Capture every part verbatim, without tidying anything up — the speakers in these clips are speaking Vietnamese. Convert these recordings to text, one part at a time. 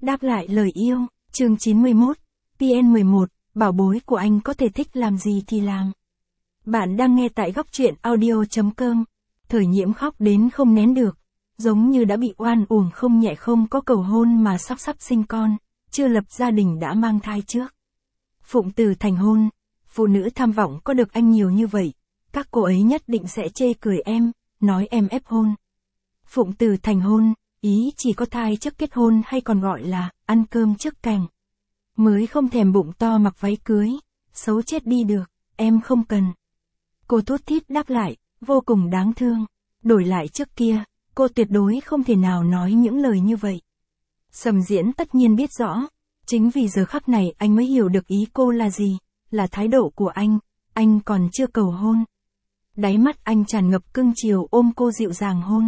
đáp lại lời yêu, chương chín mươi mốt, pê en mười một, bảo bối của anh có thể thích làm gì thì làm. Bạn đang nghe tại góc truyện audio chấm com. Thời Nhiễm khóc đến không nén được, giống như đã bị oan uổng không nhẹ, không có cầu hôn mà sắp sắp sinh con, chưa lập gia đình đã mang thai trước. Phụng từ thành hôn, phụ nữ tham vọng có được anh nhiều như vậy, các cô ấy nhất định sẽ chê cười em, nói em ép hôn. Phụng từ thành hôn, ý chỉ có thai trước kết hôn hay còn gọi là ăn cơm trước cành. Mới không thèm bụng to mặc váy cưới, xấu chết đi được, em không cần. Cô thút thít đáp lại, vô cùng đáng thương. Đổi lại trước kia, cô tuyệt đối không thể nào nói những lời như vậy. Sầm Diễn tất nhiên biết rõ, chính vì giờ khắc này anh mới hiểu được ý cô là gì, là thái độ của anh, anh còn chưa cầu hôn. Đáy mắt anh tràn ngập cưng chiều ôm cô dịu dàng hôn.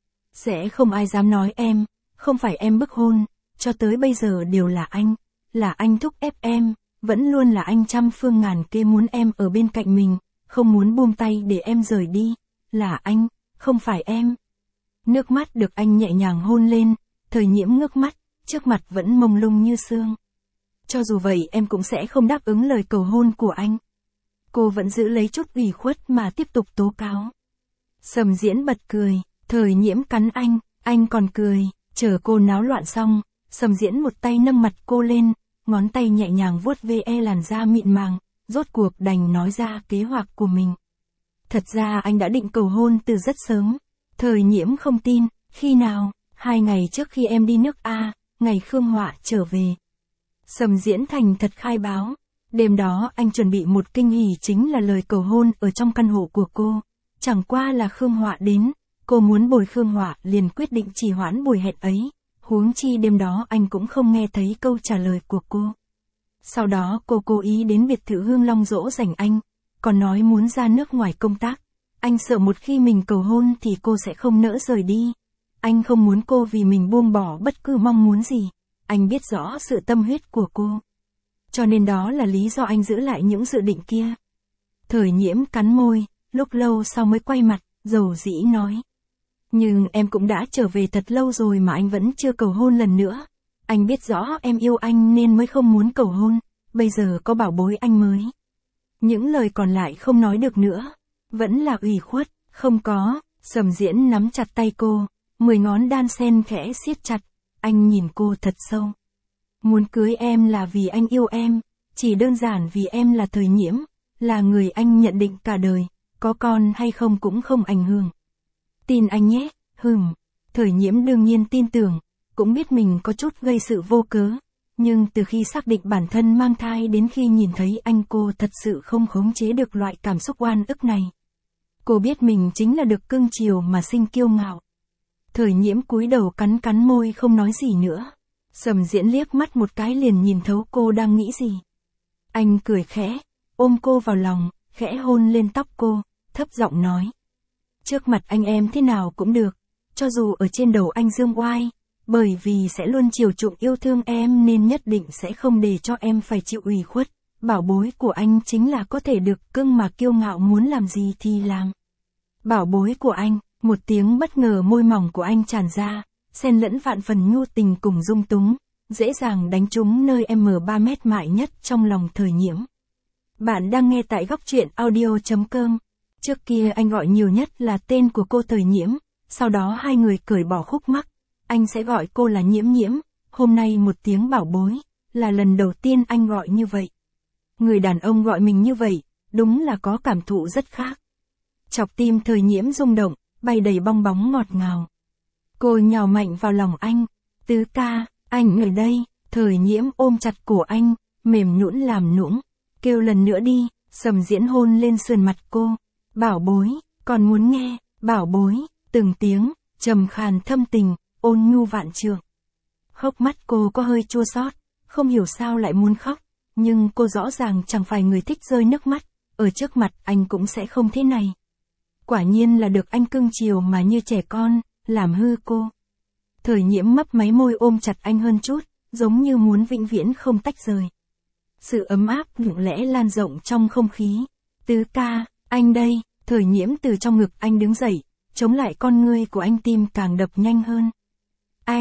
Sẽ không ai dám nói em, không phải em bức hôn, cho tới bây giờ đều là anh, là anh thúc ép em, vẫn luôn là anh trăm phương ngàn kế muốn em ở bên cạnh mình, không muốn buông tay để em rời đi, là anh, không phải em. Nước mắt được anh nhẹ nhàng hôn lên, Thời Nhiễm ngước mắt, trước mặt vẫn mông lung như sương. Cho dù vậy em cũng sẽ không đáp ứng lời cầu hôn của anh. Cô vẫn giữ lấy chút ủy khuất mà tiếp tục tố cáo. Sầm Diễn bật cười, Thời Nhiễm cắn anh, anh còn cười, chờ cô náo loạn xong, Sầm Diễn một tay nâng mặt cô lên, ngón tay nhẹ nhàng vuốt ve làn da mịn màng, rốt cuộc đành nói ra kế hoạch của mình. Thật ra anh đã định cầu hôn từ rất sớm. Thời Nhiễm không tin, khi nào, hai ngày trước khi em đi nước A, ngày Khương Họa trở về. Sầm Diễn thành thật khai báo, đêm đó anh chuẩn bị một kinh hỉ, chính là lời cầu hôn ở trong căn hộ của cô. Chẳng qua là Khương Họa đến, cô muốn bồi Khương Họa liền quyết định trì hoãn buổi hẹn ấy, huống chi đêm đó anh cũng không nghe thấy câu trả lời của cô. Sau đó cô cố ý đến biệt thự Hương Long dỗ dành anh, còn nói muốn ra nước ngoài công tác. Anh sợ một khi mình cầu hôn thì cô sẽ không nỡ rời đi. Anh không muốn cô vì mình buông bỏ bất cứ mong muốn gì. Anh biết rõ sự tâm huyết của cô. Cho nên đó là lý do anh giữ lại những dự định kia. Thời Nhiễm cắn môi, lúc lâu sau mới quay mặt, dầu dĩ nói. Nhưng em cũng đã trở về thật lâu rồi mà anh vẫn chưa cầu hôn lần nữa. Anh biết rõ em yêu anh nên mới không muốn cầu hôn, bây giờ có bảo bối anh mới. Những lời còn lại không nói được nữa, vẫn là ủy khuất, không có. Sầm Diễn nắm chặt tay cô, mười ngón đan sen khẽ siết chặt, anh nhìn cô thật sâu. Muốn cưới em là vì anh yêu em, chỉ đơn giản vì em là Thời Nhiễm, là người anh nhận định cả đời, có con hay không cũng không ảnh hưởng. Tin anh nhé, hừm. Thời Nhiễm đương nhiên tin tưởng, cũng biết mình có chút gây sự vô cớ, nhưng từ khi xác định bản thân mang thai đến khi nhìn thấy anh, cô thật sự không khống chế được loại cảm xúc oan ức này. Cô biết mình chính là được cưng chiều mà sinh kiêu ngạo. Thời Nhiễm cúi đầu cắn cắn môi không nói gì nữa. Sầm Diễn liếc mắt một cái liền nhìn thấu cô đang nghĩ gì. Anh cười khẽ, ôm cô vào lòng, khẽ hôn lên tóc cô, thấp giọng nói. Trước mặt anh em thế nào cũng được, cho dù ở trên đầu anh dương oai, bởi vì sẽ luôn chiều chuộng yêu thương em nên nhất định sẽ không để cho em phải chịu ủy khuất. Bảo bối của anh chính là có thể được cưng mà kiêu ngạo, muốn làm gì thì làm. Bảo bối của anh, một tiếng bất ngờ môi mỏng của anh tràn ra, xen lẫn vạn phần nhu tình cùng dung túng, dễ dàng đánh trúng nơi em ba mét mại nhất trong lòng Thời Nhiễm. Bạn đang nghe tại góc truyện audio chấm com. Trước kia anh gọi nhiều nhất là tên của cô Thời Nhiễm, sau đó hai người cởi bỏ khúc mắc, anh sẽ gọi cô là Nhiễm Nhiễm. Hôm nay một tiếng bảo bối, là lần đầu tiên anh gọi như vậy. Người đàn ông gọi mình như vậy, đúng là có cảm thụ rất khác. Chọc tim Thời Nhiễm rung động, bay đầy bong bóng ngọt ngào. Cô nhào mạnh vào lòng anh. Tứ ca, anh ở đây. Thời Nhiễm ôm chặt cổ anh, mềm nhũn làm nũng. Kêu lần nữa đi. Sầm Diễn hôn lên sườn mặt cô. Bảo bối, còn muốn nghe. Bảo bối, từng tiếng, trầm khàn thâm tình, ôn nhu vạn trượng. Hốc mắt cô có hơi chua xót, không hiểu sao lại muốn khóc. Nhưng cô rõ ràng chẳng phải người thích rơi nước mắt, ở trước mặt anh cũng sẽ không thế này. Quả nhiên là được anh cưng chiều mà như trẻ con, làm hư cô. Thời Nhiễm mấp máy môi ôm chặt anh hơn chút, giống như muốn vĩnh viễn không tách rời. Sự ấm áp lặng lẽ lan rộng trong không khí. Tứ ca, anh đây. Thời Nhiễm từ trong ngực anh đứng dậy, chống lại con ngươi của anh, tim càng đập nhanh hơn. Anh,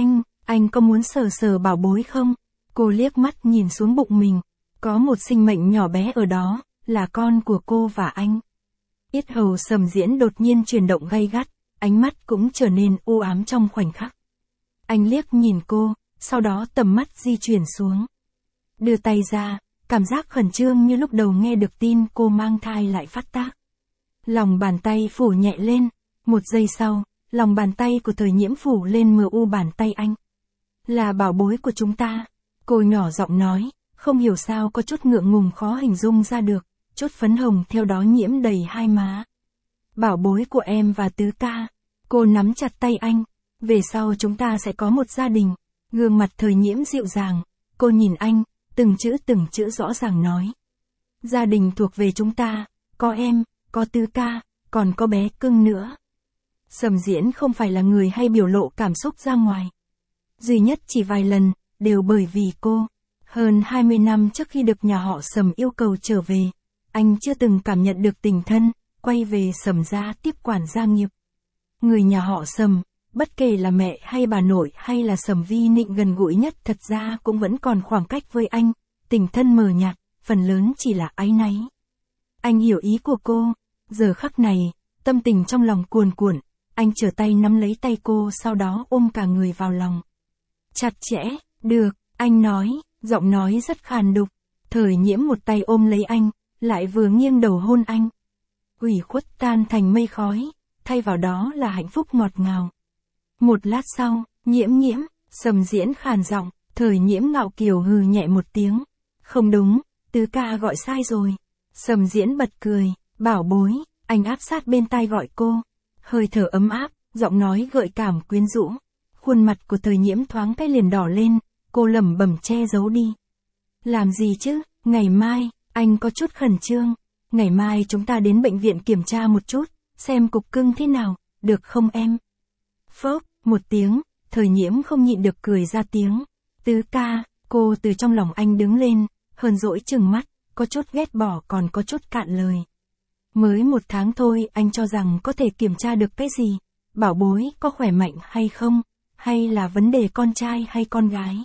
Anh có muốn sờ sờ bảo bối không? Cô liếc mắt nhìn xuống bụng mình. Có một sinh mệnh nhỏ bé ở đó, là con của cô và anh. Yết hầu Sầm Diễn đột nhiên chuyển động gay gắt, ánh mắt cũng trở nên u ám trong khoảnh khắc. Anh liếc nhìn cô, sau đó tầm mắt di chuyển xuống. Đưa tay ra, cảm giác khẩn trương như lúc đầu nghe được tin cô mang thai lại phát tác. Lòng bàn tay phủ nhẹ lên, một giây sau, lòng bàn tay của Thời Nhiễm phủ lên mờ u bàn tay anh. Là bảo bối của chúng ta, cô nhỏ giọng nói, không hiểu sao có chút ngượng ngùng khó hình dung ra được, chút phấn hồng theo đó nhiễm đầy hai má. Bảo bối của em và Tứ ca, cô nắm chặt tay anh, về sau chúng ta sẽ có một gia đình. Gương mặt Thời Nhiễm dịu dàng, cô nhìn anh, từng chữ từng chữ rõ ràng nói. Gia đình thuộc về chúng ta, có em, có Tứ ca, còn có bé cưng nữa. Sầm Diễn không phải là người hay biểu lộ cảm xúc ra ngoài. Duy nhất chỉ vài lần, đều bởi vì cô. Hơn hai mươi năm trước khi được nhà họ Sầm yêu cầu trở về, anh chưa từng cảm nhận được tình thân, quay về Sầm gia tiếp quản gia nghiệp. Người nhà họ Sầm, bất kể là mẹ hay bà nội hay là Sầm Vi Nịnh gần gũi nhất thật ra cũng vẫn còn khoảng cách với anh, tình thân mờ nhạt, phần lớn chỉ là áy náy. Anh hiểu ý của cô, giờ khắc này, tâm tình trong lòng cuồn cuộn, anh trở tay nắm lấy tay cô sau đó ôm cả người vào lòng. Chặt chẽ, được, anh nói, giọng nói rất khàn đục. Thời Nhiễm một tay ôm lấy anh, lại vừa nghiêng đầu hôn anh. Ủy khuất tan thành mây khói, thay vào đó là hạnh phúc ngọt ngào. Một lát sau, Nhiễm Nhiễm, Sầm Diễn khàn giọng, Thời Nhiễm ngạo kiều hừ nhẹ một tiếng. Không đúng, Tứ ca gọi sai rồi. Sầm Diễn bật cười, bảo bối, anh áp sát bên tai gọi cô. Hơi thở ấm áp, giọng nói gợi cảm quyến rũ. Khuôn mặt của Thời Nhiễm thoáng cái liền đỏ lên, cô lẩm bẩm che giấu đi. Làm gì chứ, ngày mai, anh có chút khẩn trương. Ngày mai chúng ta đến bệnh viện kiểm tra một chút, xem cục cưng thế nào, được không em? Phốc, một tiếng, Thời Nhiễm không nhịn được cười ra tiếng. Tứ ca, cô từ trong lòng anh đứng lên, hờn dỗi trừng mắt, có chút ghét bỏ còn có chút cạn lời. Mới một tháng thôi anh cho rằng có thể kiểm tra được cái gì? Bảo bối có khỏe mạnh hay không? Hay là vấn đề con trai hay con gái?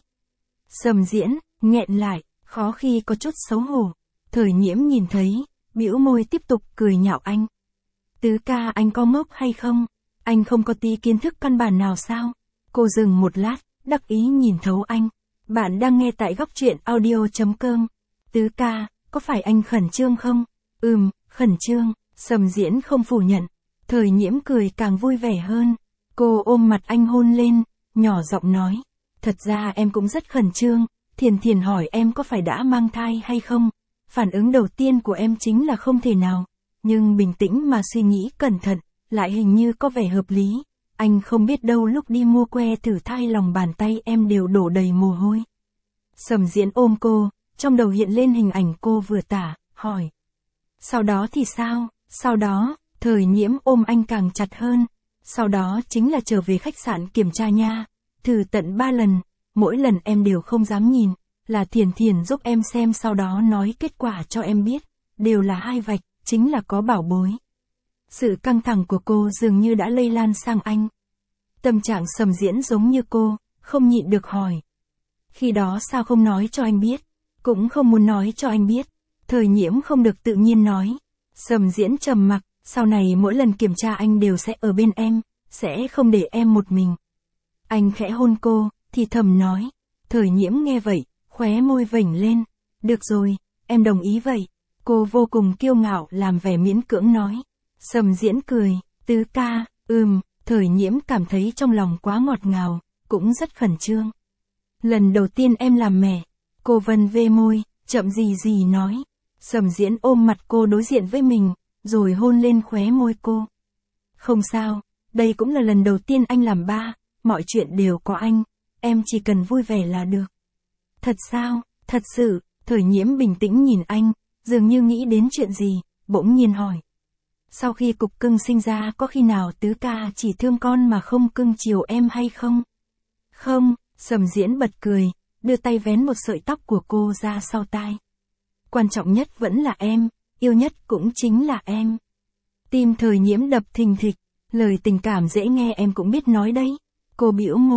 Sầm Diễn, nghẹn lại, khó khi có chút xấu hổ. Thời Nhiễm nhìn thấy, bĩu môi tiếp tục cười nhạo anh. Tứ ca anh có ngốc hay không? Anh không có tí kiến thức căn bản nào sao? Cô dừng một lát, đắc ý nhìn thấu anh. Bạn đang nghe tại góc truyện audio chấm com. Tứ ca, có phải anh khẩn trương không? Ừm, khẩn trương. Sầm Diễn không phủ nhận. Thời Nhiễm cười càng vui vẻ hơn. Cô ôm mặt anh hôn lên, nhỏ giọng nói. Thật ra em cũng rất khẩn trương. Thiền Thiền hỏi em có phải đã mang thai hay không? Phản ứng đầu tiên của em chính là không thể nào. Nhưng bình tĩnh mà suy nghĩ cẩn thận, lại hình như có vẻ hợp lý. Anh không biết đâu lúc đi mua que thử thai lòng bàn tay em đều đổ đầy mồ hôi. Sầm Diễn ôm cô, trong đầu hiện lên hình ảnh cô vừa tả, hỏi. Sau đó thì sao? Sau đó, Thời Nhiễm ôm anh càng chặt hơn. Sau đó chính là trở về khách sạn kiểm tra nha. Thử tận ba lần, mỗi lần em đều không dám nhìn. Là Thiền Thiền giúp em xem sau đó nói kết quả cho em biết. Đều là hai vạch, chính là có bảo bối. Sự căng thẳng của cô dường như đã lây lan sang anh. Tâm trạng Sầm Diễn giống như cô, không nhịn được hỏi. Khi đó sao không nói cho anh biết? Cũng không muốn nói cho anh biết. Thời Nhiễm không được tự nhiên nói. Sầm Diễn trầm mặc, sau này mỗi lần kiểm tra anh đều sẽ ở bên em, sẽ không để em một mình. Anh khẽ hôn cô, thì thầm nói. Thời Nhiễm nghe vậy, khóe môi vểnh lên. Được rồi, em đồng ý vậy. Cô vô cùng kiêu ngạo làm vẻ miễn cưỡng nói. Sầm Diễn cười, Tứ ca, ừm, Thời Nhiễm cảm thấy trong lòng quá ngọt ngào, cũng rất khẩn trương. Lần đầu tiên em làm mẹ, cô vân vê môi, chậm gì gì nói. Sầm Diễn ôm mặt cô đối diện với mình, rồi hôn lên khóe môi cô. Không sao, đây cũng là lần đầu tiên anh làm ba, mọi chuyện đều có anh, em chỉ cần vui vẻ là được. Thật sao, thật sự, Thời Nhiễm bình tĩnh nhìn anh, dường như nghĩ đến chuyện gì, bỗng nhiên hỏi. Sau khi cục cưng sinh ra có khi nào Tứ ca chỉ thương con mà không cưng chiều em hay không? Không, Sầm Diễn bật cười, đưa tay vén một sợi tóc của cô ra sau tai. Quan trọng nhất vẫn là em, yêu nhất cũng chính là em. Tim Thời Nhiễm đập thình thịch, lời tình cảm dễ nghe em cũng biết nói đấy. Cô bĩu môi,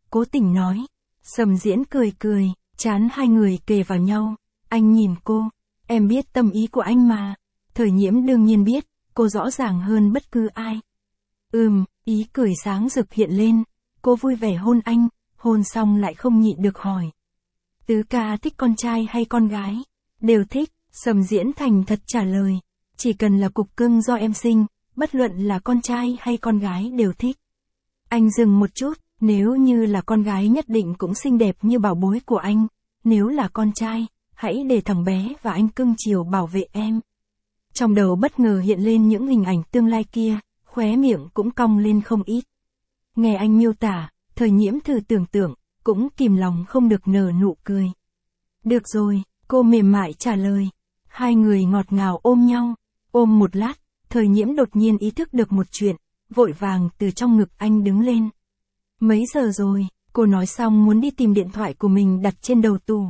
cố tình nói. Sầm Diễn cười cười, chán hai người kề vào nhau. Anh nhìn cô, em biết tâm ý của anh mà. Thời Nhiễm đương nhiên biết, cô rõ ràng hơn bất cứ ai. Ừm, ý cười sáng rực hiện lên, cô vui vẻ hôn anh, hôn xong lại không nhịn được hỏi. Tứ ca thích con trai hay con gái? Đều thích, Sầm Diễn thành thật trả lời. Chỉ cần là cục cưng do em sinh, bất luận là con trai hay con gái đều thích. Anh dừng một chút, nếu như là con gái nhất định cũng xinh đẹp như bảo bối của anh. Nếu là con trai, hãy để thằng bé và anh cưng chiều bảo vệ em. Trong đầu bất ngờ hiện lên những hình ảnh tương lai kia, khóe miệng cũng cong lên không ít. Nghe anh miêu tả, Thời Nhiễm thử tưởng tượng, cũng kìm lòng không được nở nụ cười. Được rồi, cô mềm mại trả lời. Hai người ngọt ngào ôm nhau, ôm một lát, Thời Nhiễm đột nhiên ý thức được một chuyện, vội vàng từ trong ngực anh đứng lên. Mấy giờ rồi, cô nói xong muốn đi tìm điện thoại của mình đặt trên đầu tủ.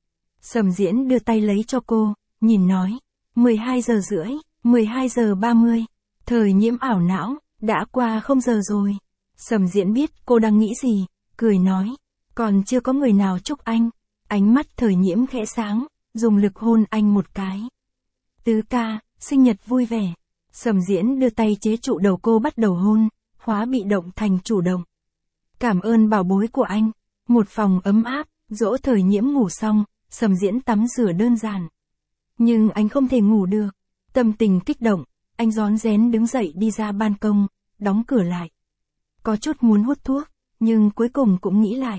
Sầm Diễn đưa tay lấy cho cô, nhìn nói. mười hai giờ rưỡi, mười hai giờ ba mươi. Thời Nhiễm ảo não, đã qua không giờ rồi. Sầm Diễn biết cô đang nghĩ gì, cười nói. Còn chưa có người nào chúc anh. Ánh mắt Thời Nhiễm khẽ sáng, dùng lực hôn anh một cái. Tứ ca, sinh nhật vui vẻ. Sầm Diễn đưa tay chế trụ đầu cô bắt đầu hôn, hóa bị động thành chủ động. Cảm ơn bảo bối của anh. Một phòng ấm áp, dỗ Thời Nhiễm ngủ xong, Sầm Diễn tắm rửa đơn giản. Nhưng anh không thể ngủ được. Tâm tình kích động, anh rón rén đứng dậy đi ra ban công, đóng cửa lại. Có chút muốn hút thuốc, nhưng cuối cùng cũng nghĩ lại.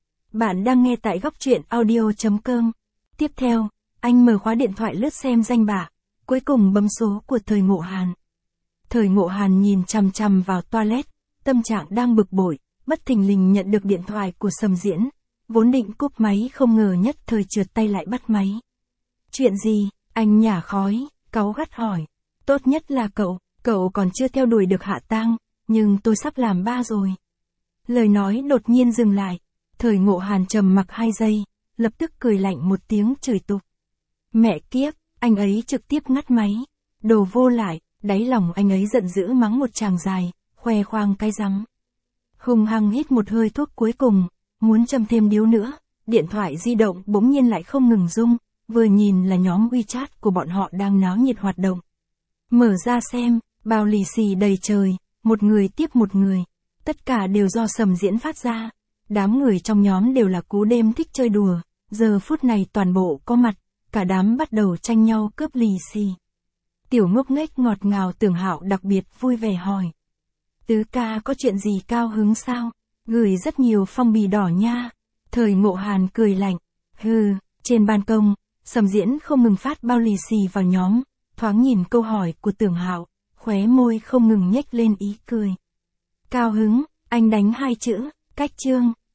Bạn đang nghe tại góc truyện audio chấm com. Tiếp theo, anh mở khóa điện thoại lướt xem danh bạ, cuối cùng bấm số của Thời Ngộ Hàn. Thời Ngộ Hàn nhìn chằm chằm vào toilet, tâm trạng đang bực bội, bất thình lình nhận được điện thoại của Sầm Diễn. Vốn định cúp máy không ngờ nhất thời trượt tay lại bắt máy. Chuyện gì? Anh nhả khói, cáu gắt hỏi. Tốt nhất là cậu, cậu còn chưa theo đuổi được Hạ Tang, nhưng tôi sắp làm ba rồi. Lời nói đột nhiên dừng lại. Thời Ngộ Hàn trầm mặc hai giây, lập tức cười lạnh một tiếng chửi tục. Mẹ kiếp, anh ấy trực tiếp ngắt máy. Đồ vô lại, đáy lòng anh ấy giận dữ mắng một tràng dài, khoe khoang cái rắm. Hùng hăng hít một hơi thuốc cuối cùng, muốn châm thêm điếu nữa, điện thoại di động bỗng nhiên lại không ngừng rung, vừa nhìn là nhóm WeChat của bọn họ đang náo nhiệt hoạt động. Mở ra xem, bao lì xì đầy trời, một người tiếp một người, tất cả đều do Sầm Diễn phát ra. Đám người trong nhóm đều là cú đêm thích chơi đùa, giờ phút này toàn bộ có mặt, cả đám bắt đầu tranh nhau cướp lì xì. Tiểu ngốc nghếch ngọt ngào Tưởng Hạo đặc biệt vui vẻ hỏi. Tứ ca có chuyện gì cao hứng sao? Gửi rất nhiều phong bì đỏ nha. Thời Ngộ Hàn cười lạnh. Hừ, trên ban công, Sầm Diễn không ngừng phát bao lì xì vào nhóm, thoáng nhìn câu hỏi của Tưởng Hạo, khóe môi không ngừng nhếch lên ý cười. Cao hứng, anh đánh hai chữ, cách chương.